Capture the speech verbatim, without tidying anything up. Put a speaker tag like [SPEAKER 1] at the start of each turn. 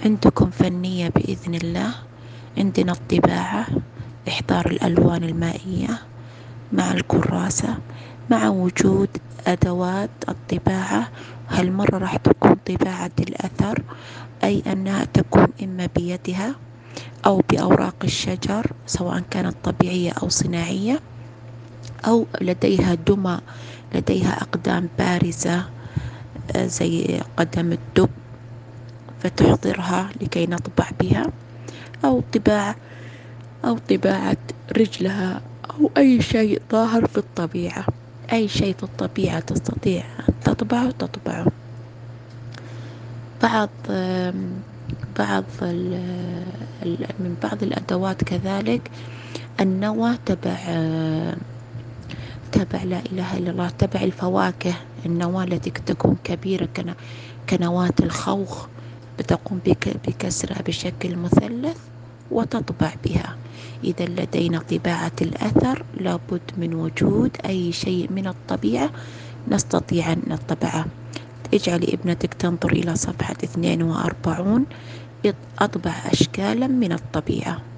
[SPEAKER 1] عندكم فنية بإذن الله. عندنا الطباعة، إحضار الألوان المائية مع الكراسة، مع وجود أدوات الطباعة. هالمرة راح تكون طباعة الأثر، أي أنها تكون إما بيدها أو بأوراق الشجر، سواء كانت طبيعية أو صناعية، أو لديها دمى، لديها أقدام بارزة زي قدم الدب فتحضرها لكي نطبع بها، أو طباعة أو طباعة رجلها، أو أي شيء ظاهر في الطبيعة. أي شيء في الطبيعة تستطيع أن تطبعه تطبعه. بعض بعض من بعض الأدوات كذلك النوى تبع تبع لا إله إلا الله تبع الفواكه. النواة التي تكون كبيرة كنواة الخوخ بتقوم بكسرها بشكل مثلث وتطبع بها. إذا لدينا طباعة الأثر لابد من وجود أي شيء من الطبيعة نستطيع أن نطبعه. اجعلي ابنتك تنظر إلى صفحة اثنين وأربعين، أطبع أشكالا من الطبيعة.